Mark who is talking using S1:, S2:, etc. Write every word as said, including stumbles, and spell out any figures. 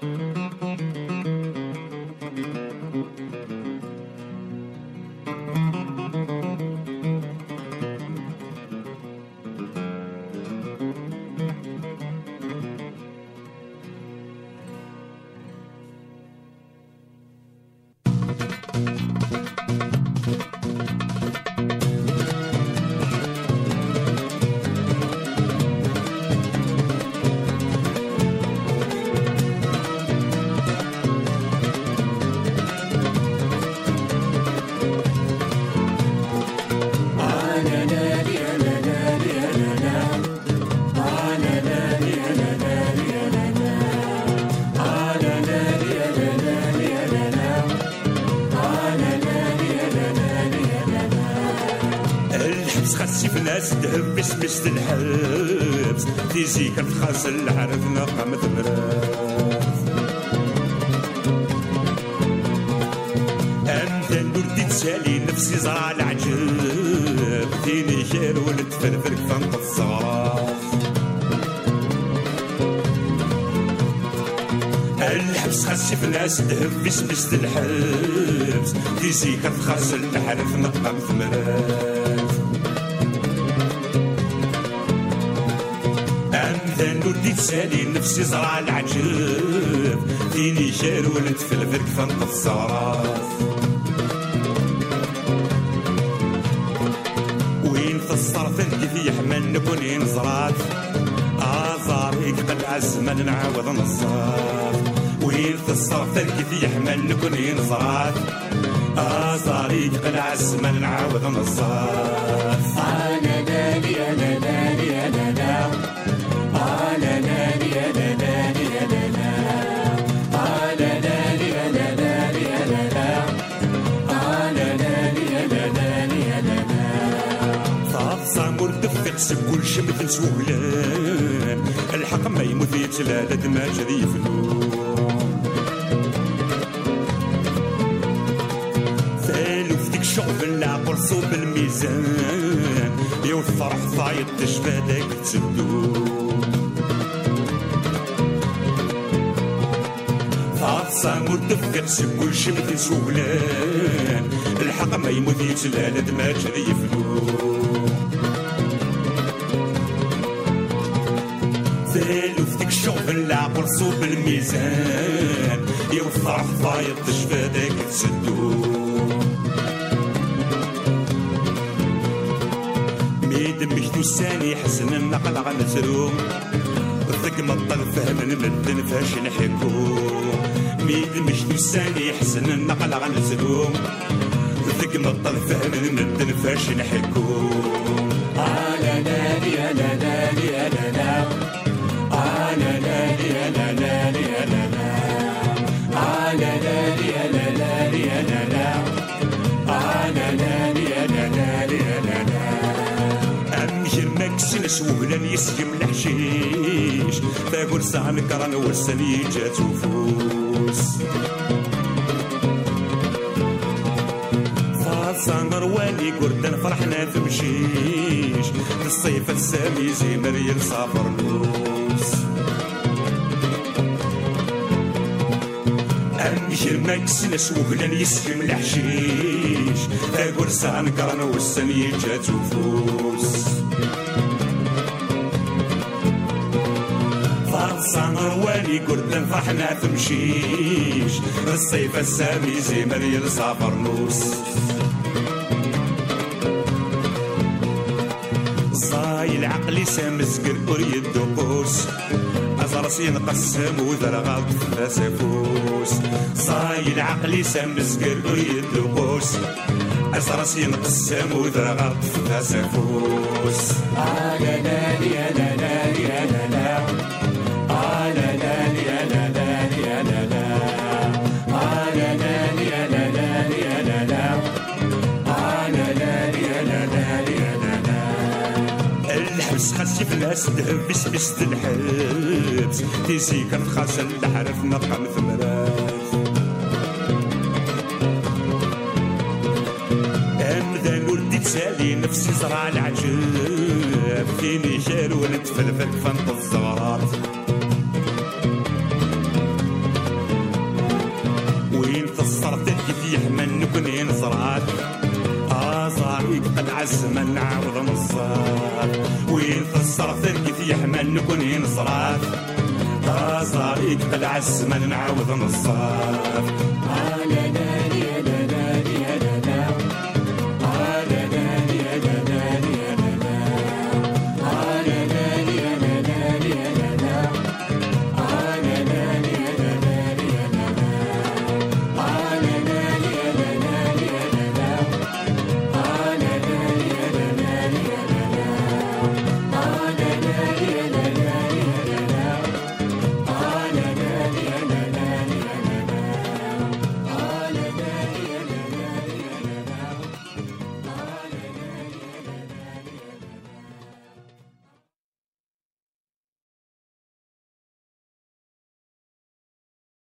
S1: بس الحبس تيزي كتخاص العرف نقام ثمراف أنت نردي تسالي نفسي زرع العجب ديني خير ولد فرفرك فانت الصغراف الحبس خاصي في ناس دهب بس بس الحبس تيزي كتخاص العرف نقام ثمراف نردي تسالي نفسي زرع العجب ديني خير ولد في الفرق فانت الصراف وين في الصرف الكثي يحمل نكون ينزرات آزاريك قلع الزمان نعاود نصاف وين في الصرف الكثي يحمل نكون ينزرات آزاريك قلع الزمان نعاود نصاف
S2: أنا دالي أنا دالي أنا دالي أنا نادي أنا نادي أنا أنا نادي أنا نادي أنا أنا نادي أنا نادي أنا
S1: صافصة مرتفق سكول شمت سهلان الحق ما يموت يتلالد ما جري فلوم ثالو فيك شغف العقل صوب الميزان يوفر حفايط تشفادك تسدو صامور تفكر سكول شمت سهلان الحق ما يموت يتلالد ما جري فلوم ثالو فتك شغف العقل صوب الميزان يوفر حفايط تشفادك تسدو ميد مشتو الساني حسن النقل غنسروم ذك مطل فهم المدن فاش نحكو ميد مشتو الساني حسن النقل غنسروم ذك مطل فهم المدن فاش نحكو
S2: أنا نادي أنا نادي أنا نادي أنا نادي أنا نادي أنا أنا نادي أنا نادي أنا أنا نادي أنا نادي أنا
S1: أمشي مكسن سهلا يسجم الحشيش فاقول ساعة نكران والسني جات وفوس فاصا مرواني قردان فرحنا في مشيش الصيف السامي زي مريم صافر نوس أمشي مكسن سهلا يسجم الحشيش فاقول ساعة نكران والسني جات وفوس صنرواني قردن فرحنا تمشيش الصيف السامي زي مريم صافر نوس صاي العقل سامس قرقر يدقوس أزرسي نقسم وذر غلط فاسفوس صاي العقل سامس قرقر يدقوس أزرسي نقسم وذر غلط فاسفوس
S2: أنا نادي أنا نادي أنا نادي أنا نادي أنا نادي أنا أنا نادي أنا نادي أنا أنا نادي أنا نادي أنا
S1: الحبس خاصي في الناس دهب بس بس الحبس تيزي كتخاص الحرف نقام ثمراف أمذان ولدي تسالي نفسي زرع العجب فيني خير ولد فلفل فانت الزغرات في يحمل نكون نصراف آه صار يقبل عالزمان نعاود نصاف.
S2: آه لا لا